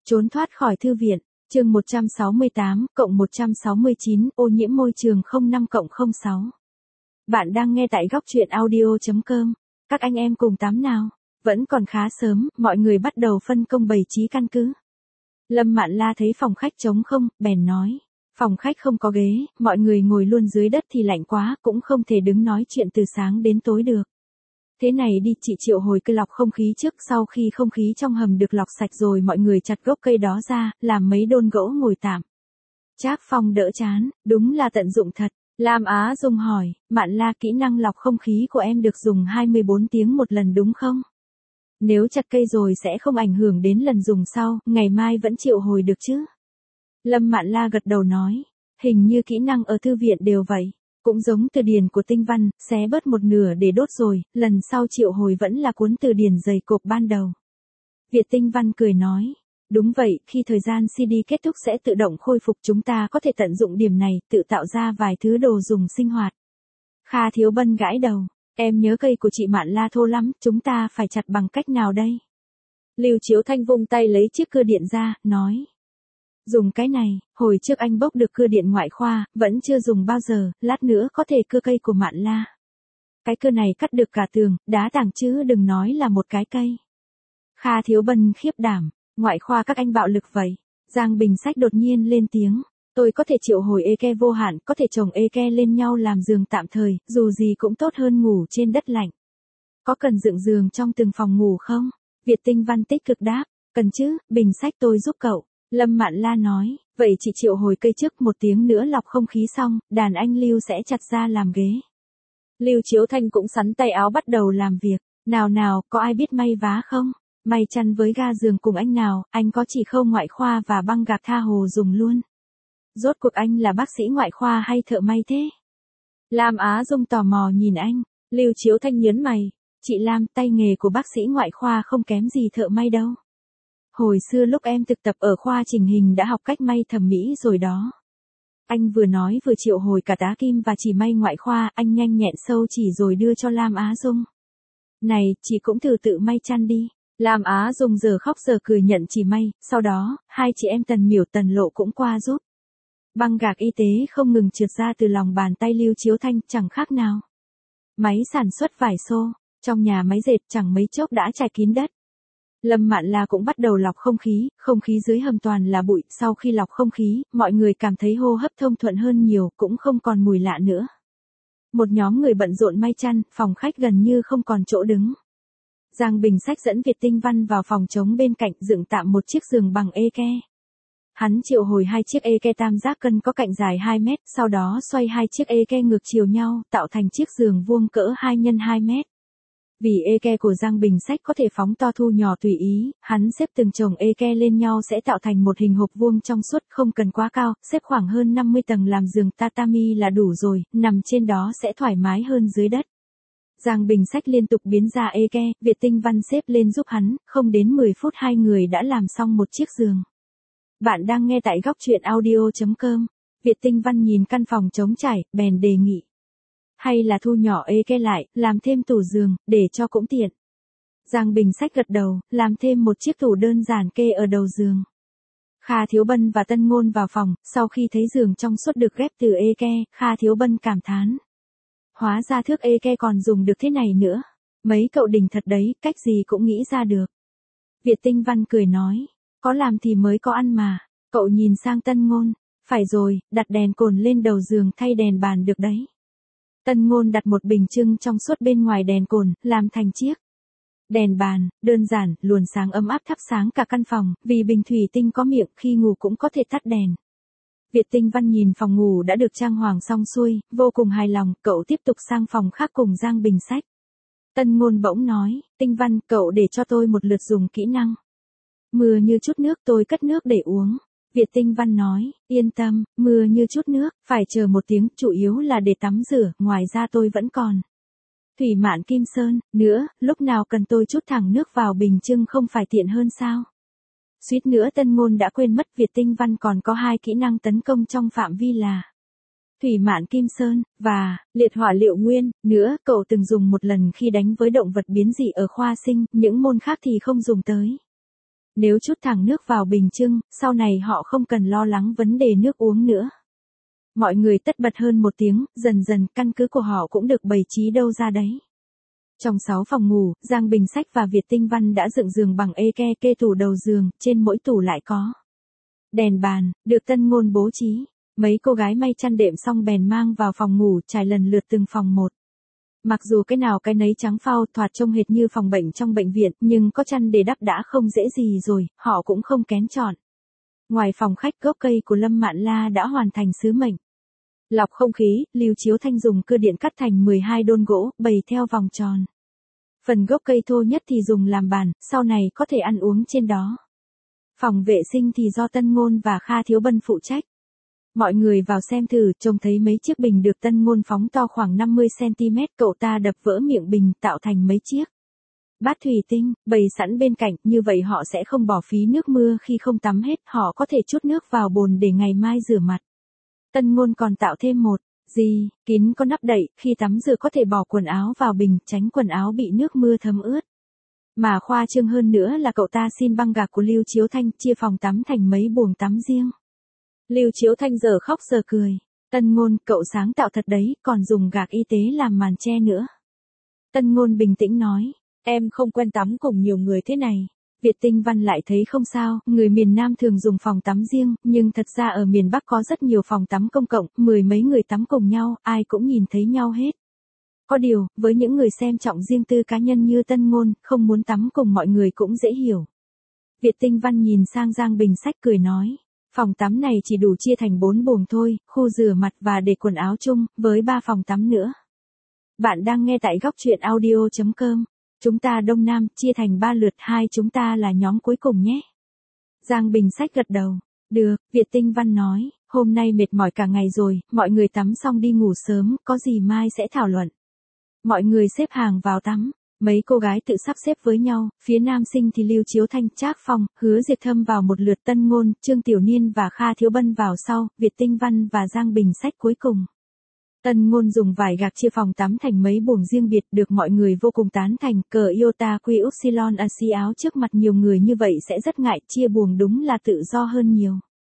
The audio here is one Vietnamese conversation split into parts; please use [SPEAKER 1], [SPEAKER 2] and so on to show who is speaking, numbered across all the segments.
[SPEAKER 1] Trốn thoát khỏi thư viện, chương 168, cộng 169, ô nhiễm môi trường 05-06. Bạn đang nghe tại góc truyện audio.com. Các anh em cùng tắm nào. Vẫn còn khá sớm, mọi người bắt đầu phân công bày trí căn cứ. Lâm Mạn La thấy phòng khách trống không, bèn nói. Phòng khách không có ghế, mọi người ngồi luôn dưới đất thì lạnh quá, cũng không thể đứng nói chuyện từ sáng đến tối được. Thế này đi, chị triệu hồi cây lọc không khí trước, sau khi không khí trong hầm được lọc sạch rồi mọi người chặt gốc cây đó ra, làm mấy đôn gỗ ngồi tạm. Trác Phong đỡ chán, đúng là tận dụng thật. Lam Á Dung hỏi, Mạn La, kỹ năng lọc không khí của em được dùng 24 tiếng một lần đúng không? Nếu chặt cây rồi sẽ không ảnh hưởng đến lần dùng sau, ngày mai vẫn triệu hồi được chứ? Lâm Mạn La gật đầu nói, hình như kỹ năng ở thư viện đều vậy. Cũng giống từ điển của Tinh Văn, xé bớt một nửa để đốt rồi, lần sau triệu hồi vẫn là cuốn từ điển dày cộp ban đầu. Việt Tinh Văn cười nói, đúng vậy, khi thời gian CD kết thúc sẽ tự động khôi phục, chúng ta có thể tận dụng điểm này, tự tạo ra vài thứ đồ dùng sinh hoạt. Kha Thiếu Bân gãi đầu, em nhớ cây của chị Mạn La thô lắm, chúng ta phải chặt bằng cách nào đây? Lưu Chiếu Thanh vung tay lấy chiếc cưa điện ra, nói. Dùng cái này, hồi trước anh bốc được cưa điện ngoại khoa, vẫn chưa dùng bao giờ, lát nữa có thể cưa cây của Mạn La. Cái cưa này cắt được cả tường, đá tảng chứ đừng nói là một cái cây. Kha Thiếu Bân khiếp đảm, ngoại khoa các anh bạo lực vậy. Giang Bình Sách đột nhiên lên tiếng, tôi có thể triệu hồi eke vô hạn, có thể chồng eke lên nhau làm giường tạm thời, dù gì cũng tốt hơn ngủ trên đất lạnh. Có cần dựng giường trong từng phòng ngủ không? Việt Tinh Văn tích cực đáp, cần chứ, Bình Sách tôi giúp cậu. Lâm Mạn La nói, vậy chị triệu hồi cây trước, 1 tiếng nữa lọc không khí xong, đàn anh Lưu sẽ chặt ra làm ghế. Lưu Chiếu Thanh cũng sắn tay áo bắt đầu làm việc, nào, có ai biết may vá không? May chăn với ga giường cùng anh nào, anh có chỉ khâu ngoại khoa và băng gạc tha hồ dùng luôn. Rốt cuộc anh là bác sĩ ngoại khoa hay thợ may thế? Lam Á Dung tò mò nhìn anh, Lưu Chiếu Thanh nhớn mày, chị Lam, tay nghề của bác sĩ ngoại khoa không kém gì thợ may đâu. Hồi xưa lúc em thực tập ở khoa chỉnh hình đã học cách may thẩm mỹ rồi đó. Anh vừa nói vừa triệu hồi cả tá kim và chỉ may ngoại khoa, anh nhanh nhẹn sâu chỉ rồi đưa cho Lam Á Dung. Này, chị cũng thử tự may chăn đi. Lam Á Dung giờ khóc giờ cười nhận chỉ may, sau đó, hai chị em Tần Miểu Tần Lộ cũng qua giúp. Băng gạc y tế không ngừng trượt ra từ lòng bàn tay Lưu Chiếu Thanh, chẳng khác nào. Máy sản xuất vải xô, trong nhà máy dệt chẳng mấy chốc đã trải kín đất. Lâm Mạn La cũng bắt đầu lọc không khí dưới hầm toàn là bụi, sau khi lọc không khí, mọi người cảm thấy hô hấp thông thuận hơn nhiều, cũng không còn mùi lạ nữa. Một nhóm người bận rộn may chăn, phòng khách gần như không còn chỗ đứng. Giang Bình Sách dẫn Việt Tinh Văn vào phòng trống bên cạnh, dựng tạm một chiếc giường bằng eke. Hắn triệu hồi 2 chiếc eke tam giác cân có cạnh dài 2 mét, sau đó xoay 2 chiếc eke ngược chiều nhau, tạo thành chiếc giường vuông cỡ 2 x 2 mét. Vì eke của Giang Bình Sách có thể phóng to thu nhỏ tùy ý, hắn xếp từng chồng eke lên nhau sẽ tạo thành một hình hộp vuông trong suốt, không cần quá cao, xếp khoảng hơn 50 tầng làm giường tatami là đủ rồi, nằm trên đó sẽ thoải mái hơn dưới đất. Giang Bình Sách liên tục biến ra eke, Việt Tinh Văn xếp lên giúp hắn, không đến 10 phút hai người đã làm xong một chiếc giường. Bạn đang nghe tại góc truyện audio.com. Việt Tinh Văn nhìn căn phòng trống trải, bèn đề nghị. Hay là thu nhỏ eke lại, làm thêm tủ giường, để cho cũng tiện. Giang Bình Sách gật đầu, làm thêm một chiếc tủ đơn giản kê ở đầu giường. Kha Thiếu Bân và Tân Ngôn vào phòng, sau khi thấy giường trong suốt được ghép từ eke, Kha Thiếu Bân cảm thán. Hóa ra thước eke còn dùng được thế này nữa. Mấy cậu đỉnh thật đấy, cách gì cũng nghĩ ra được. Việt Tinh Văn cười nói, có làm thì mới có ăn mà. Cậu nhìn sang Tân Ngôn, phải rồi, đặt đèn cồn lên đầu giường thay đèn bàn được đấy. Tân Ngôn đặt một bình trưng trong suốt bên ngoài đèn cồn, làm thành chiếc đèn bàn, đơn giản, luồn sáng ấm áp thắp sáng cả căn phòng, vì bình thủy tinh có miệng, khi ngủ cũng có thể tắt đèn. Việt Tinh Văn nhìn phòng ngủ đã được trang hoàng xong xuôi, vô cùng hài lòng, cậu tiếp tục sang phòng khác cùng Giang Bình Sách. Tân Ngôn bỗng nói, Tinh Văn, cậu để cho tôi một lượt dùng kỹ năng. Mưa như chút nước, tôi cất nước để uống. Việt Tinh Văn nói, yên tâm, mưa như chút nước, phải chờ 1 tiếng, chủ yếu là để tắm rửa, ngoài ra tôi vẫn còn. Thủy Mạn Kim Sơn, nữa, lúc nào cần tôi chút thẳng nước vào bình trưng không phải tiện hơn sao? Suýt nữa Tân Ngôn đã quên mất Việt Tinh Văn còn có 2 kỹ năng tấn công trong phạm vi là Thủy Mạn Kim Sơn, và Liệt Hỏa Liệu Nguyên, nữa, cậu từng dùng một lần khi đánh với động vật biến dị ở khoa sinh, những môn khác thì không dùng tới. Nếu chút thẳng nước vào bình trưng, sau này họ không cần lo lắng vấn đề nước uống nữa. Mọi người tất bật hơn một tiếng, dần dần căn cứ của họ cũng được bày trí đâu ra đấy. Trong 6 phòng ngủ, Giang Bình Sách và Việt Tinh Văn đã dựng giường bằng kê tủ đầu giường, trên mỗi tủ lại có đèn bàn, được Tân Ngôn bố trí. Mấy cô gái may chăn đệm xong bèn mang vào phòng ngủ trải lần lượt từng phòng một. Mặc dù cái nào cái nấy trắng phau thoạt trông hệt như phòng bệnh trong bệnh viện, nhưng có chăn để đắp đã không dễ gì rồi, họ cũng không kén chọn. Ngoài phòng khách, gốc cây của Lâm Mạn La đã hoàn thành sứ mệnh. Lọc không khí, Lưu Chiếu Thanh dùng cưa điện cắt thành 12 đôn gỗ, bày theo vòng tròn. Phần gốc cây thô nhất thì dùng làm bàn, sau này có thể ăn uống trên đó. Phòng vệ sinh thì do Tân Ngôn và Kha Thiếu Bân phụ trách. Mọi người vào xem thử, trông thấy mấy chiếc bình được Tân Ngôn phóng to khoảng 50cm, cậu ta đập vỡ miệng bình tạo thành mấy chiếc bát thủy tinh, bày sẵn bên cạnh, như vậy họ sẽ không bỏ phí nước mưa khi không tắm hết, họ có thể trút nước vào bồn để ngày mai rửa mặt. Tân Ngôn còn tạo thêm một kín có nắp đậy, khi tắm rửa có thể bỏ quần áo vào bình, tránh quần áo bị nước mưa thấm ướt. Mà khoa trương hơn nữa là cậu ta xin băng gạc của Lưu Chiếu Thanh, chia phòng tắm thành mấy buồng tắm riêng. Lưu Chiếu Thanh giờ khóc giờ cười. Tân Ngôn, cậu sáng tạo thật đấy, còn dùng gạc y tế làm màn che nữa. Tân Ngôn bình tĩnh nói, em không quen tắm cùng nhiều người thế này. Việt Tinh Văn lại thấy không sao, người miền Nam thường dùng phòng tắm riêng, nhưng thật ra ở miền Bắc có rất nhiều phòng tắm công cộng, 10 mấy người tắm cùng nhau, ai cũng nhìn thấy nhau hết. Có điều, với những người xem trọng riêng tư cá nhân như Tân Ngôn, không muốn tắm cùng mọi người cũng dễ hiểu. Việt Tinh Văn nhìn sang Giang Bình Sách cười nói, phòng tắm này chỉ đủ chia thành 4 buồng thôi, khu rửa mặt và để quần áo chung, với 3 phòng tắm nữa. Bạn đang nghe tại góc truyện audio.com. Chúng ta Đông Nam, chia thành 3 lượt, chúng ta là nhóm cuối cùng nhé. Giang Bình Sách gật đầu. Được, Việt Tinh Văn nói, hôm nay mệt mỏi cả ngày rồi, mọi người tắm xong đi ngủ sớm, có gì mai sẽ thảo luận. Mọi người xếp hàng vào tắm, mấy cô gái tự sắp xếp với nhau, phía nam sinh thì Lưu Chiếu Thanh, Trác Phong, Hứa Diệt Thâm vào một lượt, Tân Ngôn, Trương Tiểu Niên và Kha Thiếu Bân vào sau, Việt Tinh Văn và Giang Bình Sách cuối cùng. Tân Ngôn dùng vải gạc chia phòng tắm thành mấy buồng riêng biệt, được mọi người vô cùng tán thành, cờ Iota Quy Upsilon Asi áo trước mặt nhiều người như vậy sẽ rất ngại, chia buồng đúng là tự do hơn nhiều.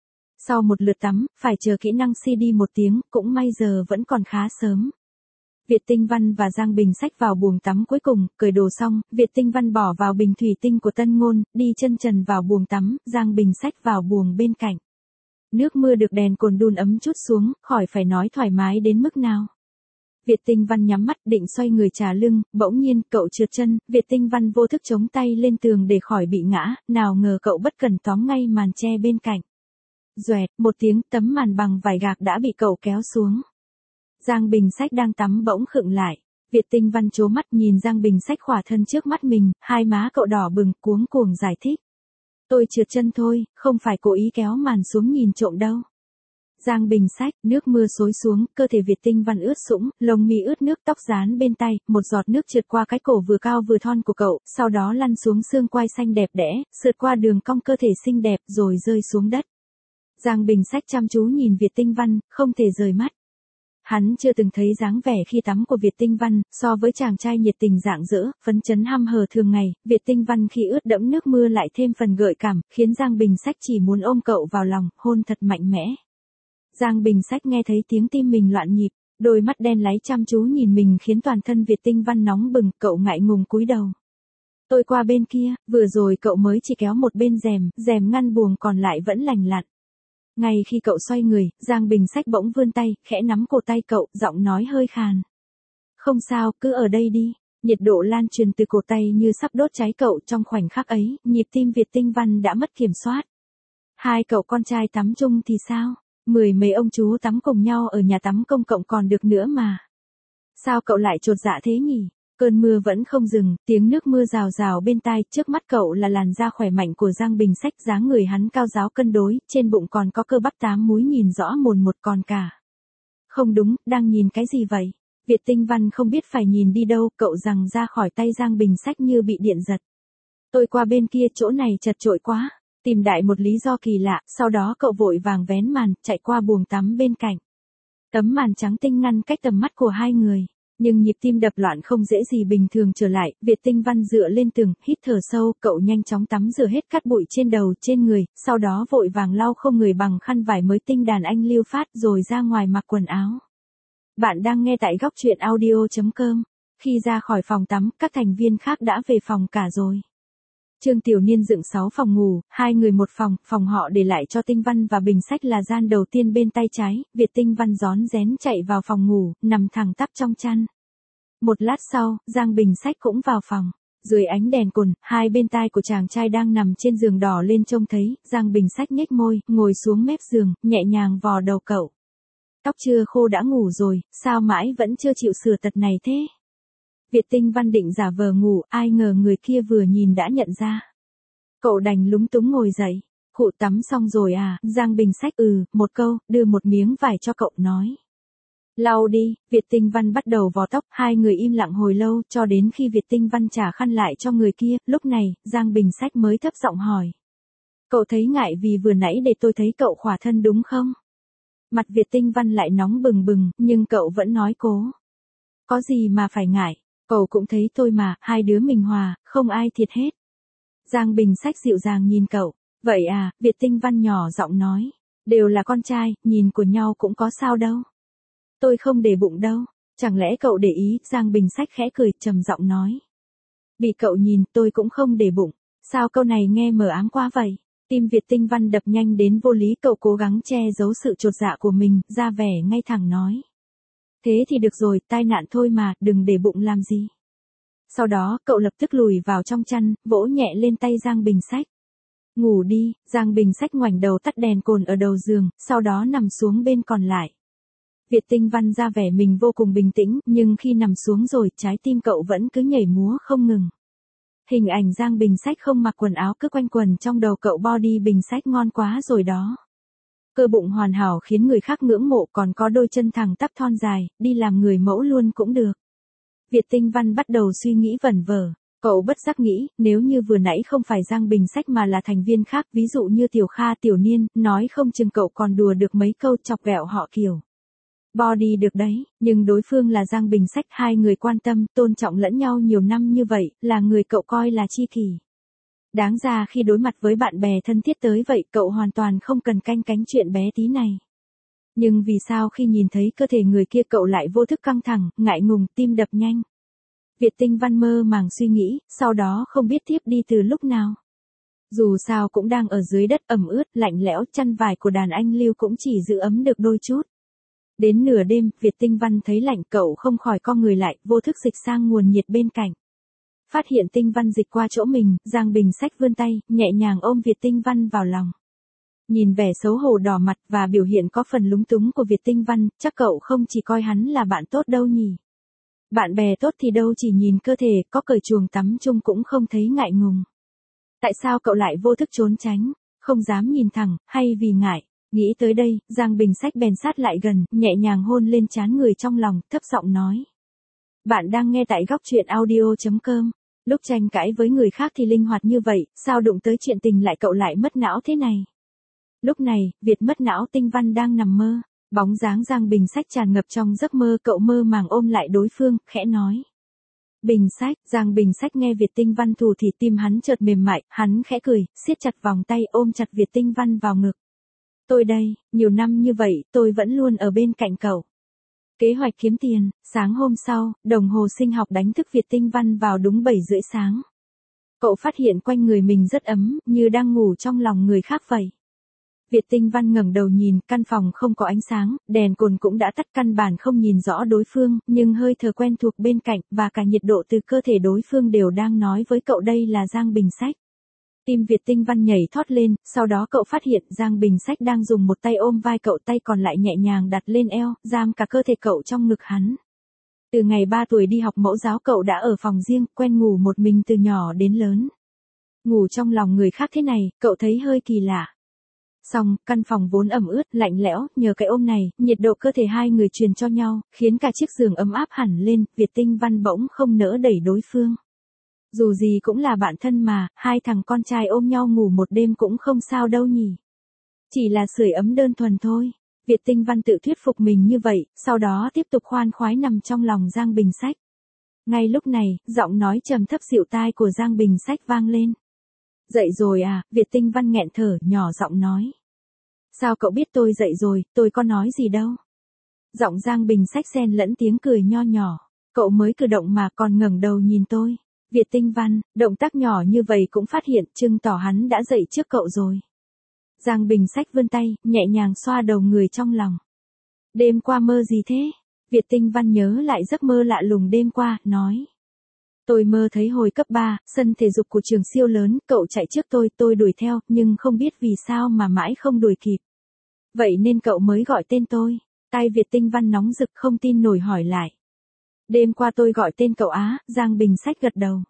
[SPEAKER 1] Sau một lượt tắm, phải chờ kỹ năng CD 1 tiếng, cũng may giờ vẫn còn khá sớm. Việt Tinh Văn và Giang Bình Sách vào buồng tắm cuối cùng, cởi đồ xong, Việt Tinh Văn bỏ vào bình thủy tinh của Tân Ngôn, đi chân trần vào buồng tắm, Giang Bình Sách vào buồng bên cạnh. Nước mưa được đèn cồn đun ấm chút xuống, khỏi phải nói thoải mái đến mức nào. Việt Tinh Văn nhắm mắt định xoay người trả lưng, bỗng nhiên cậu trượt chân, Việt Tinh Văn vô thức chống tay lên tường để khỏi bị ngã, nào ngờ cậu bất cẩn tóm ngay màn che bên cạnh. Doẹt, một tiếng, tấm màn bằng vải gạc đã bị cậu kéo xuống. Giang Bình Sách đang tắm bỗng khựng lại. Việt Tinh Văn trố mắt nhìn Giang Bình Sách khỏa thân trước mắt mình, hai má cậu đỏ bừng, cuống cuồng giải thích. Tôi trượt chân thôi, không phải cố ý kéo màn xuống nhìn trộm đâu. Giang Bình Sách, nước mưa xối xuống, cơ thể Việt Tinh Văn ướt sũng, lông mi ướt nước, tóc dán bên tay, một giọt nước trượt qua cái cổ vừa cao vừa thon của cậu, sau đó lăn xuống xương quai xanh đẹp đẽ, sượt qua đường cong cơ thể xinh đẹp rồi rơi xuống đất. Giang Bình Sách chăm chú nhìn Việt Tinh Văn, không thể rời mắt. Hắn chưa từng thấy dáng vẻ khi tắm của Việt Tinh Văn, so với chàng trai nhiệt tình rạng rỡ, phấn chấn hăm hở thường ngày, Việt Tinh Văn khi ướt đẫm nước mưa lại thêm phần gợi cảm, khiến Giang Bình Sách chỉ muốn ôm cậu vào lòng, hôn thật mạnh mẽ. Giang Bình Sách nghe thấy tiếng tim mình loạn nhịp, đôi mắt đen láy chăm chú nhìn mình khiến toàn thân Việt Tinh Văn nóng bừng, cậu ngại ngùng cúi đầu. Tôi qua bên kia, vừa rồi cậu mới chỉ kéo một bên rèm ngăn buồng còn lại vẫn lành lặn. Ngay khi cậu xoay người, Giang Bình Sách bỗng vươn tay, khẽ nắm cổ tay cậu, giọng nói hơi khàn. Không sao, cứ ở đây đi. Nhiệt độ lan truyền từ cổ tay như sắp đốt cháy cậu, trong khoảnh khắc ấy, nhịp tim Việt Tinh Văn đã mất kiểm soát. Hai cậu con trai tắm chung thì sao? 10 mấy ông chú tắm cùng nhau ở nhà tắm công cộng còn được nữa mà. Sao cậu lại chột dạ thế nhỉ? Cơn mưa vẫn không dừng, tiếng nước mưa rào rào bên tai, trước mắt cậu là làn da khỏe mạnh của Giang Bình Sách, dáng người hắn cao ráo cân đối, trên bụng còn có cơ bắp 8 múi nhìn rõ mồn một còn cả. Không đúng, đang nhìn cái gì vậy? Việt Tinh Văn không biết phải nhìn đi đâu, cậu giằng ra khỏi tay Giang Bình Sách như bị điện giật. Tôi qua bên kia, chỗ này chật chội quá. Tìm đại một lý do kỳ lạ, sau đó cậu vội vàng vén màn, chạy qua buồng tắm bên cạnh. Tấm màn trắng tinh ngăn cách tầm mắt của hai người. Nhưng nhịp tim đập loạn không dễ gì bình thường trở lại, Việt Tinh Văn dựa lên tường, hít thở sâu, cậu nhanh chóng tắm rửa hết cát bụi trên đầu, trên người, sau đó vội vàng lau không người bằng khăn vải mới tinh đàn anh lưu phát rồi ra ngoài mặc quần áo. Bạn đang nghe tại góc truyện audio.com. Khi ra khỏi phòng tắm, các thành viên khác đã về phòng cả rồi. Trương Tiểu Niên dựng 6 phòng ngủ, 2 người một phòng, phòng họ để lại cho Tinh Văn và bình sách là gian đầu tiên bên tay trái, Việt Tinh Văn rón rén chạy vào phòng ngủ, nằm thẳng tắp trong chăn. Một lát sau, Giang Bình Sách cũng vào phòng. Dưới ánh đèn cồn, hai bên tai của chàng trai đang nằm trên giường đỏ lên trông thấy, Giang Bình Sách nhếch môi, ngồi xuống mép giường, nhẹ nhàng vò đầu cậu. Tóc chưa khô đã ngủ rồi, sao mãi vẫn chưa chịu sửa tật này thế? Việt Tinh Văn định giả vờ ngủ, ai ngờ người kia vừa nhìn đã nhận ra. Cậu đành lúng túng ngồi dậy. Khụ tắm xong rồi à? Giang Bình Sách một câu, đưa một miếng vải cho cậu nói. Lau đi, Việt Tinh Văn bắt đầu vò tóc, hai người im lặng hồi lâu, cho đến khi Việt Tinh Văn trả khăn lại cho người kia, lúc này, Giang Bình Sách mới thấp giọng hỏi. Cậu thấy ngại vì vừa nãy để tôi thấy cậu khỏa thân đúng không? Mặt Việt Tinh Văn lại nóng bừng bừng, nhưng cậu vẫn nói cố. Có gì mà phải ngại, cậu cũng thấy tôi mà, hai đứa mình hòa, không ai thiệt hết. Giang Bình Sách dịu dàng nhìn cậu. Vậy à, Việt Tinh Văn nhỏ giọng nói. Đều là con trai, nhìn của nhau cũng có sao đâu. Tôi không để bụng đâu. Chẳng lẽ cậu để ý? Giang Bình Sách khẽ cười, trầm giọng nói. Bị cậu nhìn, tôi cũng không để bụng. Sao câu này nghe mờ ám quá vậy? Tim Việt Tinh Văn đập nhanh đến vô lý, cậu cố gắng che giấu sự chột dạ của mình, ra vẻ ngay thẳng nói. Thế thì được rồi, tai nạn thôi mà, đừng để bụng làm gì. Sau đó, cậu lập tức lùi vào trong chăn, vỗ nhẹ lên tay Giang Bình Sách. Ngủ đi, Giang Bình Sách ngoảnh đầu tắt đèn cồn ở đầu giường, sau đó nằm xuống bên còn lại. Việt Tinh Văn ra vẻ mình vô cùng bình tĩnh, nhưng khi nằm xuống rồi, trái tim cậu vẫn cứ nhảy múa không ngừng. Hình ảnh Giang Bình Sách không mặc quần áo cứ quanh quẩn trong đầu cậu, body Bình Sách ngon quá rồi đó. Cơ bụng hoàn hảo khiến người khác ngưỡng mộ, còn có đôi chân thẳng tắp thon dài, đi làm người mẫu luôn cũng được. Việt Tinh Văn bắt đầu suy nghĩ vẩn vơ. Cậu bất giác nghĩ, nếu như vừa nãy không phải Giang Bình Sách mà là thành viên khác, ví dụ như Tiểu Kha, Tiểu Niên, nói không chừng cậu còn đùa được mấy câu chọc ghẹo họ kiểu. Body được đấy, nhưng đối phương là Giang Bình Sách, hai người quan tâm, tôn trọng lẫn nhau nhiều năm như vậy, là người cậu coi là tri kỷ. Đáng ra khi đối mặt với bạn bè thân thiết tới vậy, cậu hoàn toàn không cần canh cánh chuyện bé tí này. Nhưng vì sao khi nhìn thấy cơ thể người kia cậu lại vô thức căng thẳng, ngại ngùng, tim đập nhanh. Việt Tinh Văn mơ màng suy nghĩ, sau đó không biết tiếp đi từ lúc nào. Dù sao cũng đang ở dưới đất ẩm ướt, lạnh lẽo, chăn vải của đàn anh Lưu cũng chỉ giữ ấm được đôi chút. Đến nửa đêm, Việt Tinh Văn thấy lạnh, cậu không khỏi co người lại, vô thức dịch sang nguồn nhiệt bên cạnh. Phát hiện Tinh Văn dịch qua chỗ mình, Giang Bình Sách vươn tay, nhẹ nhàng ôm Việt Tinh Văn vào lòng. Nhìn vẻ xấu hổ đỏ mặt và biểu hiện có phần lúng túng của Việt Tinh Văn, chắc cậu không chỉ coi hắn là bạn tốt đâu nhỉ. Bạn bè tốt thì đâu chỉ nhìn cơ thể, có cởi chuồng tắm chung cũng không thấy ngại ngùng. Tại sao cậu lại vô thức trốn tránh, không dám nhìn thẳng, hay vì ngại? Nghĩ tới đây, Giang Bình Sách bèn sát lại gần, nhẹ nhàng hôn lên trán người trong lòng, thấp giọng nói. Bạn đang nghe tại góc truyện audio.com. Lúc tranh cãi với người khác thì linh hoạt như vậy, sao đụng tới chuyện tình lại cậu lại mất não thế này? Lúc này, Việt mất não. Tinh Văn đang nằm mơ. Bóng dáng Giang Bình Sách tràn ngập trong giấc mơ, cậu mơ màng ôm lại đối phương, khẽ nói. Bình Sách. Giang Bình Sách nghe Việt Tinh Văn thủ thì tim hắn chợt mềm mại, hắn khẽ cười, siết chặt vòng tay ôm chặt Việt Tinh Văn vào ngực. Tôi đây, nhiều năm như vậy, tôi vẫn luôn ở bên cạnh cậu. Kế hoạch kiếm tiền. Sáng hôm sau, đồng hồ sinh học đánh thức Việt Tinh Văn vào đúng 7:30 sáng. Cậu phát hiện quanh người mình rất ấm, như đang ngủ trong lòng người khác vậy. Việt Tinh Văn ngẩng đầu nhìn, căn phòng không có ánh sáng, đèn cồn cũng đã tắt, căn bản không nhìn rõ đối phương, nhưng hơi thở quen thuộc bên cạnh, và cả nhiệt độ từ cơ thể đối phương đều đang nói với cậu đây là Giang Bình Sách. Tim Việt Tinh Văn nhảy thót lên, sau đó cậu phát hiện Giang Bình Sách đang dùng một tay ôm vai cậu, tay còn lại nhẹ nhàng đặt lên eo, giam cả cơ thể cậu trong ngực hắn. Từ ngày 3 tuổi đi học mẫu giáo cậu đã ở phòng riêng, quen ngủ một mình từ nhỏ đến lớn. Ngủ trong lòng người khác thế này, cậu thấy hơi kỳ lạ. Xong, căn phòng vốn ẩm ướt, lạnh lẽo, nhờ cái ôm này, nhiệt độ cơ thể hai người truyền cho nhau, khiến cả chiếc giường ấm áp hẳn lên, Việt Tinh Văn bỗng không nỡ đẩy đối phương. Dù gì cũng là bạn thân mà, hai thằng con trai ôm nhau ngủ một đêm cũng không sao đâu nhỉ. Chỉ là sưởi ấm đơn thuần thôi. Việt Tinh Văn tự thuyết phục mình như vậy, sau đó tiếp tục khoan khoái nằm trong lòng Giang Bình Sách. Ngay lúc này, giọng nói trầm thấp dịu tai của Giang Bình Sách vang lên. Dậy rồi à, Việt Tinh Văn nghẹn thở, nhỏ giọng nói. Sao cậu biết tôi dậy rồi, tôi có nói gì đâu. Giọng Giang Bình Sách xen lẫn tiếng cười nho nhỏ. Cậu mới cử động mà còn ngẩng đầu nhìn tôi. Việt Tinh Văn, động tác nhỏ như vậy cũng phát hiện, chứng tỏ hắn đã dậy trước cậu rồi. Giang Bình Sách vươn tay, nhẹ nhàng xoa đầu người trong lòng. Đêm qua mơ gì thế? Việt Tinh Văn nhớ lại giấc mơ lạ lùng đêm qua, nói. Tôi mơ thấy hồi cấp 3, sân thể dục của trường siêu lớn, cậu chạy trước tôi đuổi theo, nhưng không biết vì sao mà mãi không đuổi kịp. Vậy nên cậu mới gọi tên tôi. Tai Việt Tinh Văn nóng rực không tin nổi hỏi lại. Đêm qua tôi gọi tên cậu á, Giang Bình Sách gật đầu.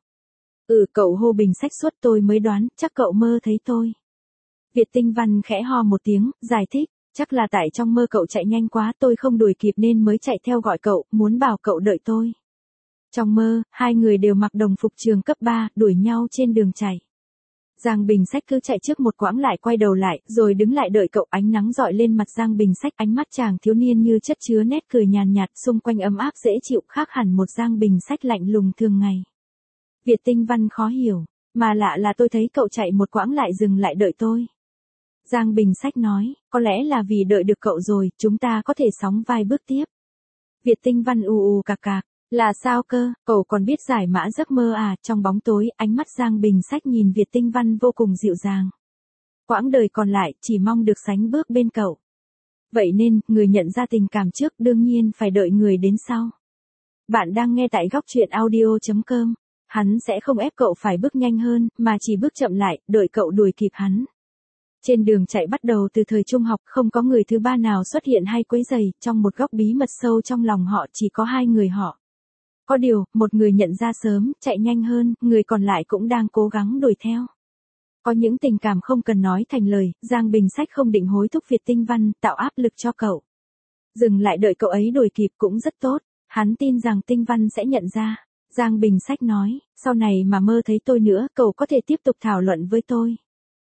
[SPEAKER 1] Cậu hô Bình Sách suốt tôi mới đoán, chắc cậu mơ thấy tôi. Việt Tinh Văn khẽ ho một tiếng, giải thích, chắc là tại trong mơ cậu chạy nhanh quá tôi không đuổi kịp nên mới chạy theo gọi cậu, muốn bảo cậu đợi tôi. Trong mơ, hai người đều mặc đồng phục trường cấp 3, đuổi nhau trên đường chạy. Giang Bình Sách cứ chạy trước một quãng lại quay đầu lại, rồi đứng lại đợi cậu, ánh nắng rọi lên mặt Giang Bình Sách, ánh mắt chàng thiếu niên như chất chứa nét cười nhàn nhạt, xung quanh ấm áp dễ chịu, khác hẳn một Giang Bình Sách lạnh lùng thường ngày. Việt Tinh Văn khó hiểu, mà lạ là tôi thấy cậu chạy một quãng lại dừng lại đợi tôi. Giang Bình Sách nói, có lẽ là vì đợi được cậu rồi, chúng ta có thể sóng vai bước tiếp. Việt Tinh Văn ù cạc cạc, là sao cơ, cậu còn biết giải mã giấc mơ à, trong bóng tối, ánh mắt Giang Bình Sách nhìn Việt Tinh Văn vô cùng dịu dàng. Quãng đời còn lại, chỉ mong được sánh bước bên cậu. Vậy nên, người nhận ra tình cảm trước đương nhiên phải đợi người đến sau. Bạn đang nghe tại góc truyện audio.com. Hắn sẽ không ép cậu phải bước nhanh hơn, mà chỉ bước chậm lại, đợi cậu đuổi kịp hắn. Trên đường chạy bắt đầu từ thời trung học, không có người thứ ba nào xuất hiện hay quấy rầy, trong một góc bí mật sâu trong lòng họ chỉ có hai người họ. Có điều, một người nhận ra sớm, chạy nhanh hơn, người còn lại cũng đang cố gắng đuổi theo. Có những tình cảm không cần nói thành lời, Giang Bình Sách không định hối thúc Việt Tinh Văn, tạo áp lực cho cậu. Dừng lại đợi cậu ấy đuổi kịp cũng rất tốt, hắn tin rằng Tinh Văn sẽ nhận ra. Giang Bình Sách nói, sau này mà mơ thấy tôi nữa, cậu có thể tiếp tục thảo luận với tôi.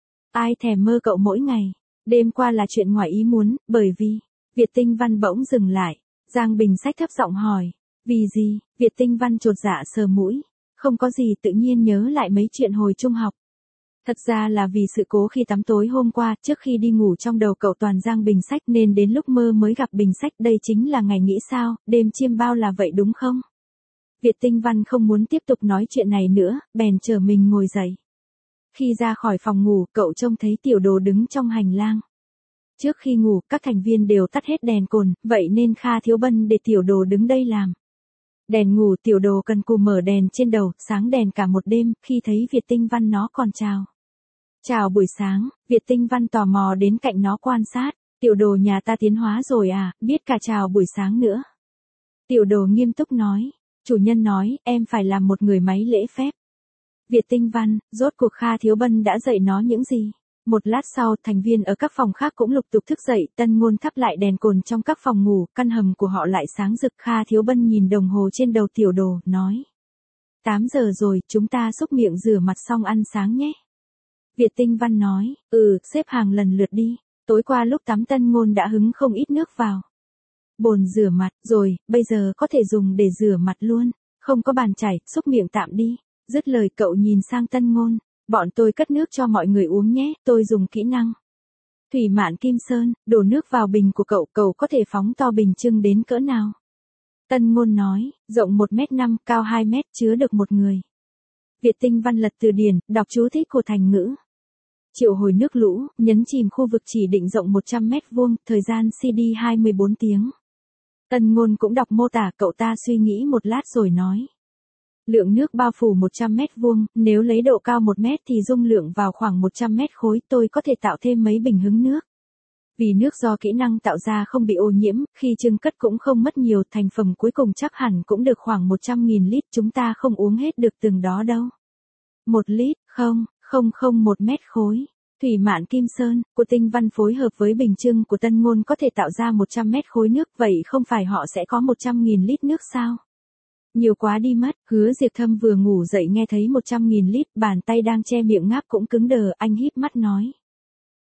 [SPEAKER 1] Ai thèm mơ cậu mỗi ngày. Đêm qua là chuyện ngoài ý muốn, bởi vì, Việt Tinh Văn bỗng dừng lại. Giang Bình Sách thấp giọng hỏi, vì gì? Việt Tinh Văn chột dạ sờ mũi. Không có gì, tự nhiên nhớ lại mấy chuyện hồi trung học. Thật ra là vì sự cố khi tắm tối hôm qua, trước khi đi ngủ trong đầu cậu toàn Giang Bình Sách nên đến lúc mơ mới gặp Bình Sách, đây chính là ngày nghĩ sao, đêm chiêm bao là vậy đúng không? Việt Tinh Văn không muốn tiếp tục nói chuyện này nữa, bèn chờ mình ngồi dậy. Khi ra khỏi phòng ngủ, cậu trông thấy Tiểu Đồ đứng trong hành lang. Trước khi ngủ, các thành viên đều tắt hết đèn cồn, vậy nên Kha Thiếu Bân để Tiểu Đồ đứng đây làm. Đèn ngủ Tiểu Đồ cần cù mở đèn trên đầu, sáng đèn cả một đêm, khi thấy Việt Tinh Văn nó còn chào. Chào buổi sáng, Việt Tinh Văn tò mò đến cạnh nó quan sát. Tiểu Đồ nhà ta tiến hóa rồi à, biết cả chào buổi sáng nữa. Tiểu Đồ nghiêm túc nói. Chủ nhân nói, em phải làm một người máy lễ phép. Việt Tinh Văn, rốt cuộc Kha Thiếu Bân đã dạy nó những gì? Một lát sau, thành viên ở các phòng khác cũng lục tục thức dậy, Tân Ngôn thắp lại đèn cồn trong các phòng ngủ, căn hầm của họ lại sáng rực. Kha Thiếu Bân nhìn đồng hồ trên đầu Tiểu Đồ, nói. 8 giờ rồi, chúng ta xúc miệng rửa mặt xong ăn sáng nhé. Việt Tinh Văn nói, xếp hàng lần lượt đi. Tối qua lúc tắm Tân Ngôn đã hứng không ít nước vào bồn rửa mặt, rồi, bây giờ có thể dùng để rửa mặt luôn. Không có bàn chải, xúc miệng tạm đi. Dứt lời cậu nhìn sang Tân Ngôn. Bọn tôi cất nước cho mọi người uống nhé, tôi dùng kỹ năng. Thủy Mạn Kim Sơn, đổ nước vào bình của cậu có thể phóng to bình trưng đến cỡ nào? Tân Ngôn nói, rộng 1m5, cao 2m, chứa được một người. Việt Tinh Văn lật từ điển, đọc chú thích của thành ngữ. Triệu hồi nước lũ, nhấn chìm khu vực chỉ định rộng 100m², thời gian CD 24 tiếng. Tân Ngôn cũng đọc mô tả, cậu ta suy nghĩ một lát rồi nói. Lượng nước bao phủ 100m², nếu lấy độ cao 1 mét thì dung lượng vào khoảng 100 mét khối, tôi có thể tạo thêm mấy bình hứng nước. Vì nước do kỹ năng tạo ra không bị ô nhiễm, khi trưng cất cũng không mất nhiều, thành phẩm cuối cùng chắc hẳn cũng được khoảng 100.000 lít, chúng ta không uống hết được từng đó đâu. 1 lít, không 1 mét khối. Thủy Mạn Kim Sơn, của Tinh Văn phối hợp với bình trưng của Tân Ngôn có thể tạo ra 100 mét khối nước, vậy không phải họ sẽ có 100.000 lít nước sao? Nhiều quá đi mất, Hứa Diệp Thâm vừa ngủ dậy nghe thấy 100.000 lít, bàn tay đang che miệng ngáp cũng cứng đờ, anh híp mắt nói.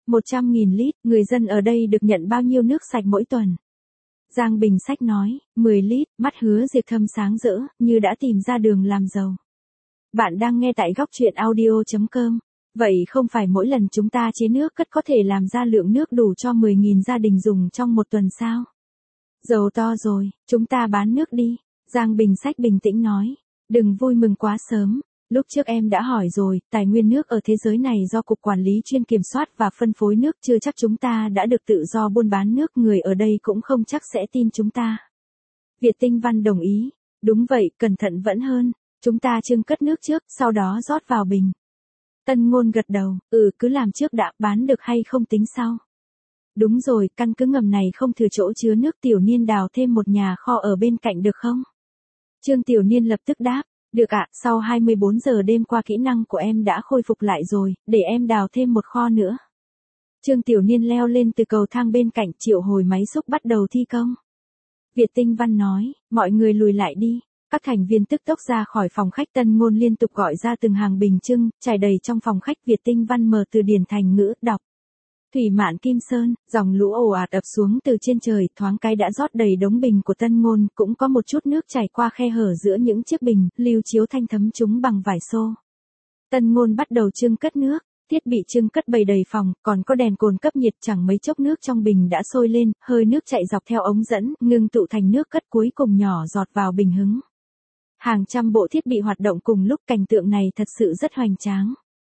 [SPEAKER 1] 100.000 lít, người dân ở đây được nhận bao nhiêu nước sạch mỗi tuần? Giang Bình Sách nói, 10 lít, mắt Hứa Diệp Thâm sáng rỡ, như đã tìm ra đường làm giàu. Bạn đang nghe tại góc chuyện audio.com. Vậy không phải mỗi lần chúng ta chế nước cất có thể làm ra lượng nước đủ cho 10.000 gia đình dùng trong một tuần sao? Giàu to rồi, chúng ta bán nước đi. Giang Bình Sách bình tĩnh nói. Đừng vui mừng quá sớm. Lúc trước em đã hỏi rồi, tài nguyên nước ở thế giới này do Cục Quản lý chuyên kiểm soát và phân phối nước, chưa chắc chúng ta đã được tự do buôn bán nước, người ở đây cũng không chắc sẽ tin chúng ta. Việt Tinh Văn đồng ý. Đúng vậy, cẩn thận vẫn hơn. Chúng ta chưng cất nước trước, sau đó rót vào bình. Tân Ngôn gật đầu, cứ làm trước đã, bán được hay không tính sau. Đúng rồi, căn cứ ngầm này không thừa chỗ chứa nước, Tiểu Niên đào thêm một nhà kho ở bên cạnh được không? Trương Tiểu Niên lập tức đáp, được ạ, sau 24 giờ đêm qua kỹ năng của em đã khôi phục lại rồi, để em đào thêm một kho nữa. Trương Tiểu Niên leo lên từ cầu thang bên cạnh, triệu hồi máy xúc bắt đầu thi công. Việt Tinh Văn nói, mọi người lùi lại đi. Các thành viên tức tốc ra khỏi phòng khách. Tân Ngôn liên tục gọi ra từng hàng bình trưng, trải đầy trong phòng khách. Việt Tinh Văn mở từ điển thành ngữ, đọc. Thủy Mạn Kim Sơn, dòng lũ ồ ạt ập xuống từ trên trời, thoáng cái đã rót đầy đống bình của Tân Ngôn, cũng có một chút nước chảy qua khe hở giữa những chiếc bình, Lưu Chiếu Thanh thấm chúng bằng vải xô. Tân Ngôn bắt đầu chưng cất nước, thiết bị chưng cất bày đầy phòng, còn có đèn cồn cấp nhiệt, chẳng mấy chốc nước trong bình đã sôi lên, hơi nước chạy dọc theo ống dẫn, ngưng tụ thành nước cất cuối cùng nhỏ giọt vào bình hứng. Hàng trăm bộ thiết bị hoạt động cùng lúc, cảnh tượng này thật sự rất hoành tráng.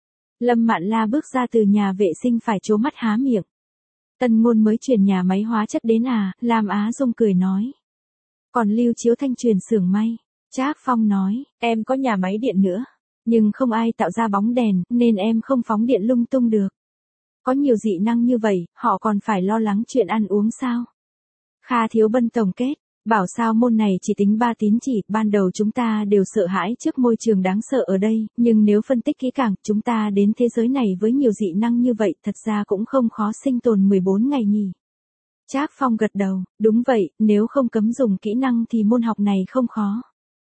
[SPEAKER 1] Lâm Mạn La bước ra từ nhà vệ sinh phải trố mắt há miệng. Tân Ngôn mới chuyển nhà máy hóa chất đến à? Lam Á Dung cười nói. Còn Lưu Chiếu Thanh chuyển xưởng may. Trác Phong nói, em có nhà máy điện nữa. Nhưng không ai tạo ra bóng đèn, nên em không phóng điện lung tung được. Có nhiều dị năng như vậy, họ còn phải lo lắng chuyện ăn uống sao? Kha Thiếu Bân tổng kết. Bảo sao môn này chỉ tính 3 tín chỉ, ban đầu chúng ta đều sợ hãi trước môi trường đáng sợ ở đây, nhưng nếu phân tích kỹ càng, chúng ta đến thế giới này với nhiều dị năng như vậy, thật ra cũng không khó sinh tồn 14 ngày nhỉ. Trác Phong gật đầu, đúng vậy, nếu không cấm dùng kỹ năng thì môn học này không khó.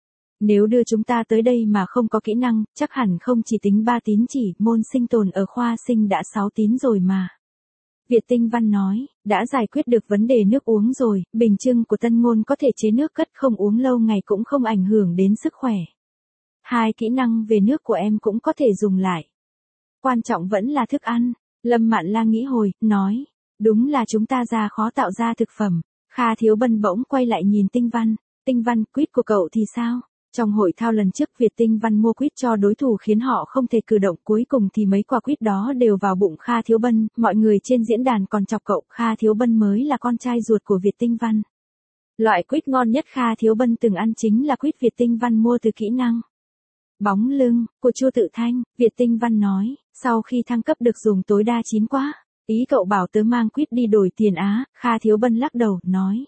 [SPEAKER 1] Nếu đưa chúng ta tới đây mà không có kỹ năng, chắc hẳn không chỉ tính 3 tín chỉ, môn sinh tồn ở khoa sinh đã 6 tín rồi mà. Việt Tinh Văn nói, đã giải quyết được vấn đề nước uống rồi, bình trưng của Tân Ngôn có thể chế nước cất không uống lâu ngày cũng không ảnh hưởng đến sức khỏe. 2 kỹ năng về nước của em cũng có thể dùng lại. Quan trọng vẫn là thức ăn. Lâm Mạn La nghĩ hồi, nói, đúng là chúng ta ra khó tạo ra thực phẩm. Kha Thiếu Bân bỗng quay lại nhìn Tinh Văn, Tinh Văn, quýt của cậu thì sao? Trong hội thao lần trước, Việt Tinh Văn mua quýt cho đối thủ khiến họ không thể cử động, cuối cùng thì mấy quả quýt đó đều vào bụng Kha Thiếu Bân, mọi người trên diễn đàn còn chọc cậu, Kha Thiếu Bân mới là con trai ruột của Việt Tinh Văn. Loại quýt ngon nhất Kha Thiếu Bân từng ăn chính là quýt Việt Tinh Văn mua từ kỹ năng Bóng Lưng của Chu Tự Thanh. Việt Tinh Văn nói, sau khi thăng cấp được dùng tối đa chín quá. Ý cậu bảo tớ mang quýt đi đổi tiền á? Kha Thiếu Bân lắc đầu, nói,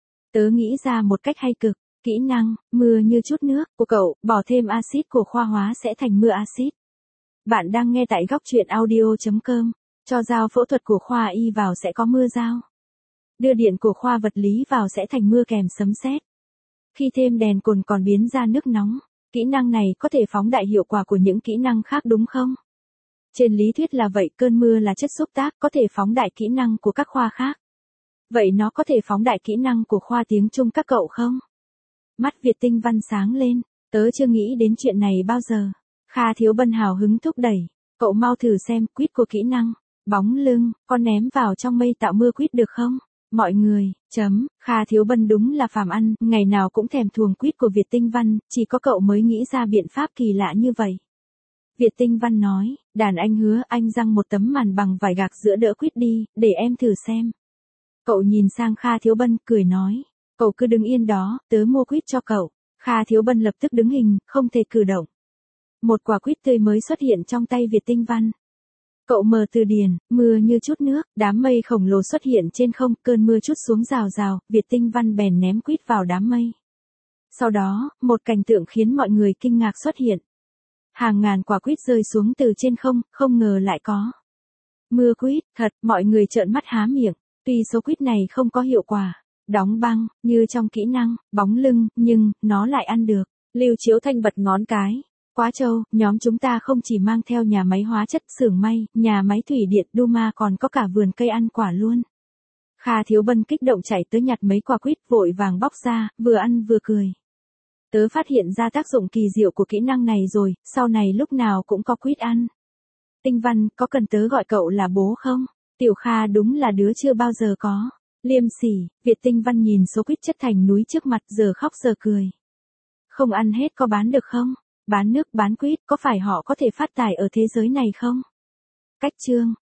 [SPEAKER 1] tớ nghĩ ra một cách hay cực. Kỹ năng, mưa như chút nước, của cậu, bỏ thêm axit của khoa hóa sẽ thành mưa axit. Bạn đang nghe tại góc chuyện audio.com. Cho dao phẫu thuật của khoa y vào sẽ có mưa dao. Đưa điện của khoa vật lý vào sẽ thành mưa kèm sấm sét. Khi thêm đèn cồn còn biến ra nước nóng. Kỹ năng này có thể phóng đại hiệu quả của những kỹ năng khác đúng không? Trên lý thuyết là vậy, cơn mưa là chất xúc tác, có thể phóng đại kỹ năng của các khoa khác. Vậy nó có thể phóng đại kỹ năng của khoa tiếng Trung các cậu không? Mắt Việt Tinh Văn sáng lên, tớ chưa nghĩ đến chuyện này bao giờ. Kha Thiếu Bân hào hứng thúc đẩy, cậu mau thử xem quýt của kỹ năng Bóng Lưng, con ném vào trong mây tạo mưa quýt được không? Mọi người, Kha Thiếu Bân đúng là phàm ăn, ngày nào cũng thèm thuồng quýt của Việt Tinh Văn, chỉ có cậu mới nghĩ ra biện pháp kỳ lạ như vậy. Việt Tinh Văn nói, đàn anh hứa, anh răng một tấm màn bằng vải gạc giữa đỡ quýt đi, để em thử xem. Cậu nhìn sang Kha Thiếu Bân, cười nói, cậu cứ đứng yên đó, tớ mua quýt cho cậu. Kha Thiếu Bân lập tức đứng hình, không thể cử động. Một quả quýt tươi mới xuất hiện trong tay Việt Tinh Văn. Cậu mở từ điển, mưa như chút nước, đám mây khổng lồ xuất hiện trên không, cơn mưa trút xuống rào rào, Việt Tinh Văn bèn ném quýt vào đám mây. Sau đó, một cảnh tượng khiến mọi người kinh ngạc xuất hiện. Hàng ngàn quả quýt rơi xuống từ trên không, không ngờ lại có mưa quýt, thật, mọi người trợn mắt há miệng. Tuy số quýt này không có hiệu quả đóng băng như trong kỹ năng Bóng Lưng, nhưng nó lại ăn được. Lưu Chiếu Thanh bật ngón cái. Quá trâu, nhóm chúng ta không chỉ mang theo nhà máy hóa chất, xưởng may, nhà máy thủy điện, Duma còn có cả vườn cây ăn quả luôn. Kha Thiếu Bân kích động chạy tới nhặt mấy quả quýt vội vàng bóc ra, vừa ăn vừa cười. Tớ phát hiện ra tác dụng kỳ diệu của kỹ năng này rồi, sau này lúc nào cũng có quýt ăn. Tinh Văn, có cần tớ gọi cậu là bố không? Tiểu Kha đúng là đứa chưa bao giờ có. Liêm sỉ, Việt Tinh Văn nhìn số quýt chất thành núi trước mặt giờ khóc giờ cười. Không ăn hết có bán được không? Bán nước bán quýt có phải họ có thể phát tài ở thế giới này không? Cách chương